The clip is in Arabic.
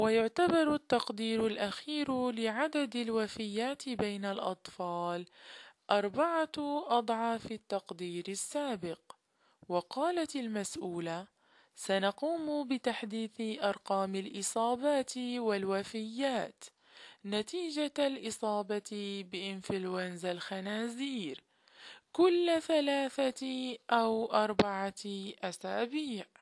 ويعتبر التقدير الأخير لعدد الوفيات بين الأطفال 4 أضعاف التقدير السابق. وقالت المسؤولة: سنقوم بتحديث أرقام الإصابات والوفيات نتيجة الإصابة بإنفلونزا الخنازير كل 3 أو 4 أسابيع.